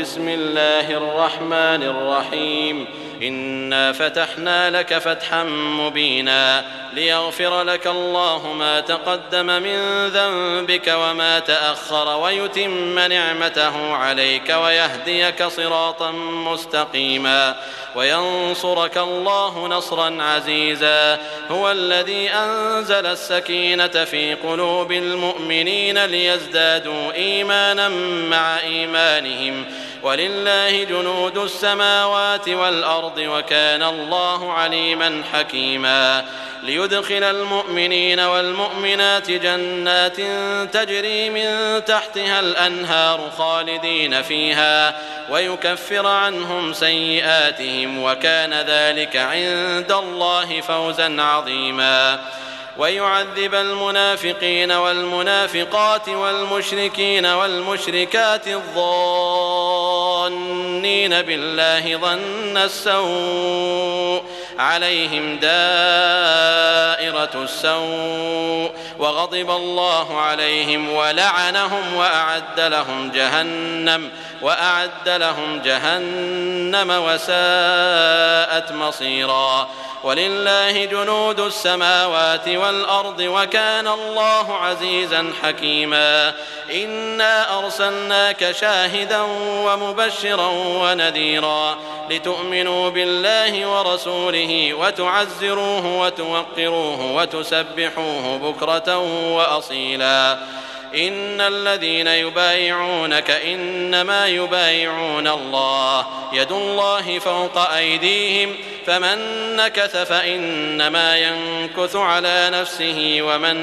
بسم الله الرحمن الرحيم إنا فتحنا لك فتحا مبينا ليغفر لك الله ما تقدم من ذنبك وما تأخر ويتم نعمته عليك ويهديك صراطا مستقيما وينصرك الله نصرا عزيزا هو الذي أنزل السكينة في قلوب المؤمنين ليزدادوا إيمانا مع إيمانهم ولله جنود السماوات والأرض وكان الله عليما حكيما ليدخل المؤمنين والمؤمنات جنات تجري من تحتها الأنهار خالدين فيها ويكفر عنهم سيئاتهم وكان ذلك عند الله فوزا عظيما ويعذب المنافقين والمنافقات والمشركين والمشركات الظانين بالله ظن السوء عليهم دائرة السوء وغضب الله عليهم ولعنهم وأعد لهم جهنم وساءت مصيرا ولله جنود السماوات والأرض وكان الله عزيزا حكيما إنا أرسلناك شاهدا ومبشرا ونذيرا لتؤمنوا بالله ورسوله وتعزروه وتوقروه وتسبحوه بكرة وأصيلا إن الذين يبايعونك إنما يبايعون الله يد الله فوق أيديهم فمن نكث فإنما ينكث على نفسه ومن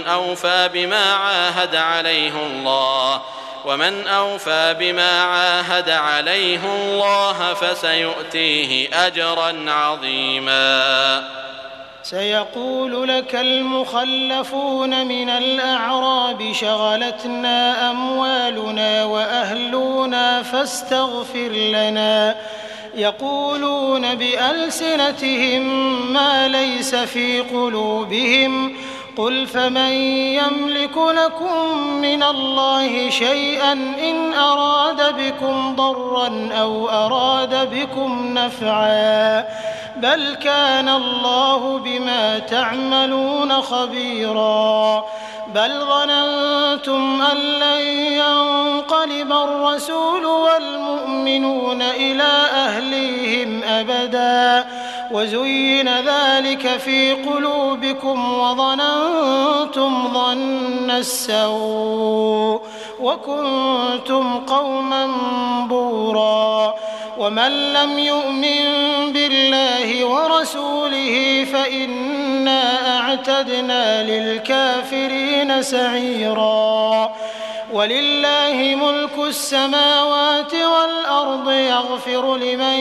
أوفى بما عاهد عليه الله فسيؤتيه أجرا عظيما سيقول لك المخلفون من الأعراب شغلتنا أموالنا وأهلنا فاستغفر لنا يقولون بألسنتهم ما ليس في قلوبهم قل فمن يملك لكم من الله شيئا إن أراد بكم ضرا أو أراد بكم نفعا بل كان الله بما تعملون خبيرا بل ظننتم أن لن ينقلب الرسول والمؤمنون إلى أهليهم أبدا وزين ذلك في قلوبكم وظننتم ظن السوء وكنتم قوما بورا ومن لم يؤمن بالله ورسوله فإنا أعتدنا للكافرين سعيرا ولله ملك السماوات والأرض يغفر لمن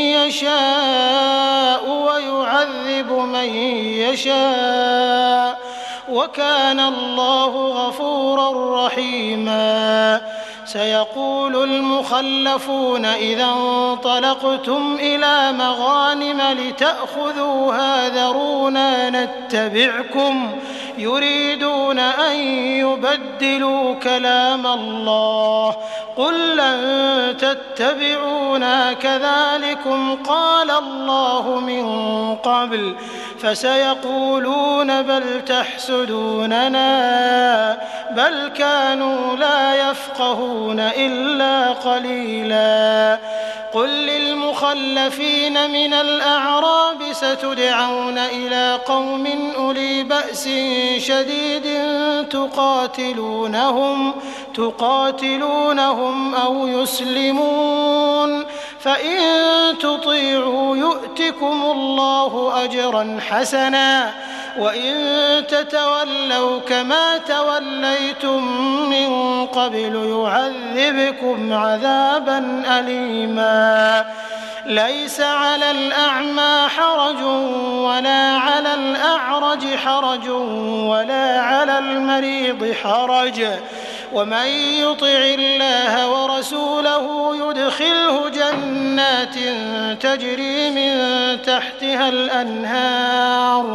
يشاء ويعذب من يشاء وكان الله غفورا رحيما سيقول المخلفون إذا انطلقتم إلى مغانم لتأخذوها ذرونا نتبعكم يريدون أن يبدلوا كلام الله قل لن تتبعونا كذلكم قال الله من قبل فسيقولون بل تحسدوننا بل كانوا لا يفقهون إلا قليلا قل للمخلفين من الأعراب ستدعون إلى قوم أولي بأس شديد تقاتلونهم أو يسلمون فإن تطيعوا يؤتكم الله أجرا حسنا وإن تتولوا كما توليتم من قبل يعذبكم عذابا أليما ليس على الأعمى حرج ولا على الأعرج حرج ولا على المريض حرج ومن يطع الله ورسوله يدخله جنات تجري من تحتها الأنهار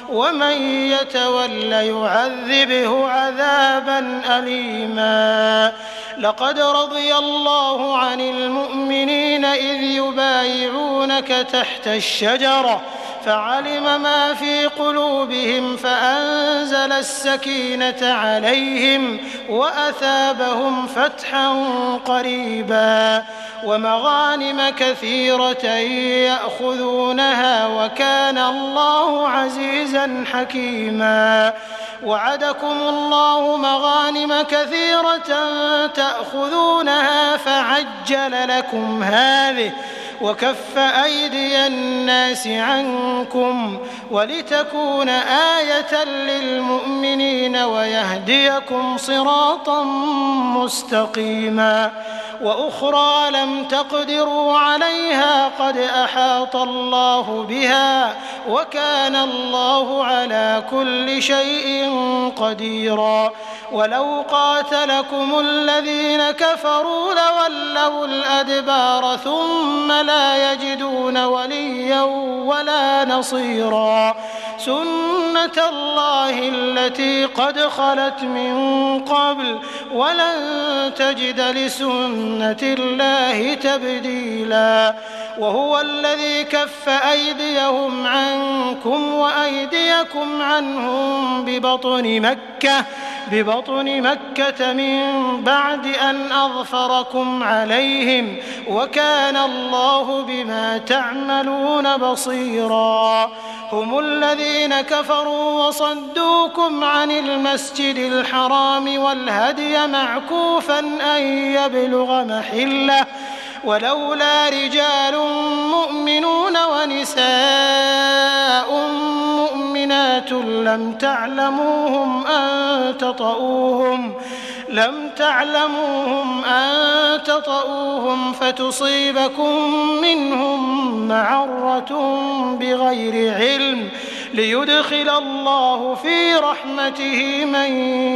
ومن يتول يعذبه عذابا أليما. لقد رضي الله عن المؤمنين إذ يبايعونك تحت الشجرة فعلم ما في قلوبهم فأنزل السكينة عليهم وأثابهم فتحا قريبا ومغانم كثيرة يأخذونها وكان الله عزيزا حكيما. وعدكم الله مغانم كثيرة تأخذونها فعجل لكم هذه وكف أيدي الناس عنكم ولتكون آية للمؤمنين ويهديكم صراطا مستقيما. وأخرى لم تقدروا عليها قد أحاط الله بها وكان الله على كل شيء قديرا. ولو قاتلكم الذين كفروا لولوا الأدبار ثم لا يجدون وليا ولا نصيرا. سنة الله التي قد خلت من قبل ولن تجد لسنة الله تبديلا. وهو الذي كف أيديهم عنكم وأيديكم عنهم ببطن مكة من بعد أن أظفركم عليهم وكان الله بما تعملون بصيرا. هم الذين كفروا وصدوكم عن المسجد الحرام والهدي معكوفا أن يبلغ محله ولولا رجال مؤمنون ونساء مؤمنات لم تعلموهم أن تطؤوهم فتصيبكم منهم معرة بغير علم ليدخل الله في رحمته من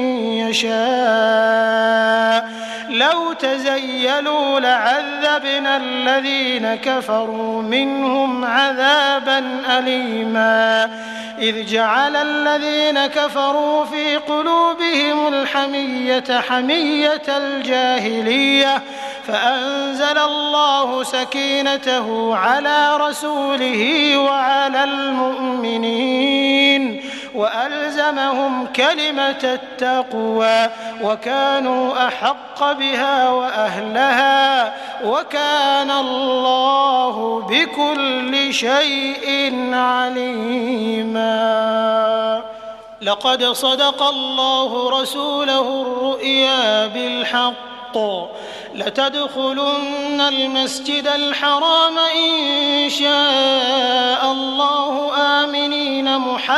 يشاء. لو تزيلوا لعذبنا الذين كفروا منهم عذابا أليما. إذ جعل الذين كفروا في قلوبهم الحمية حمية الجاهلية فأنزل الله سكينته على رسوله وعلى المؤمنين وألزمهم كلمة التقوى وكانوا أحق بها وأهلها وكان الله بكل شيء عليما. لقد صدق الله رسوله الرؤيا بالحق لتدخلن المسجد الحرام إن شاء الله آمنين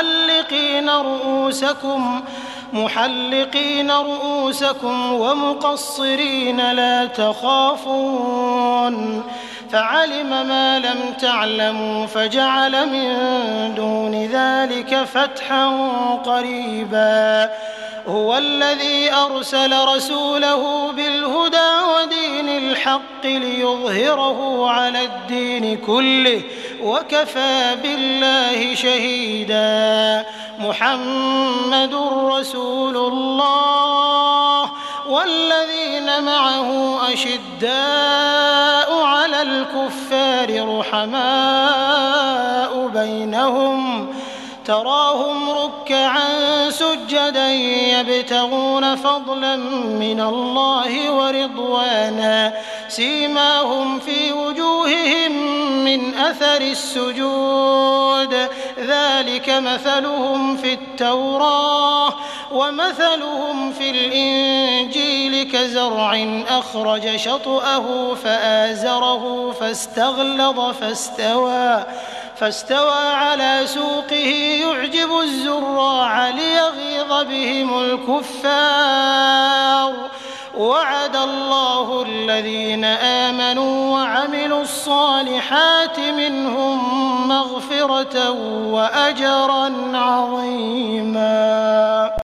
محلقين رؤوسكم ومقصرين لا تخافون فعلم ما لم تعلموا فجعل من دون ذلك فتحا قريبا. هو الذي أرسل رسوله بالهدى ودين الحق ليظهره على الدين كله وكفى بالله شهيدا. محمد رسول الله والذين معه أشداء على الكفار رحماء بينهم تراهم ركعا سجدا يبتغون فضلا من الله ورضوانا سيماهم في وجوههم من أثر السجود ذلك مثلهم في التوراة ومثلهم في الإنجيل كزرع أخرج شطأه فآزره فاستغلظ فاستوى على سوقه يعجب الزراع ليغيظ بهم الكفار. وعد الله الذين آمنوا وعملوا الصالحات منهم مغفرة وأجرا عظيما.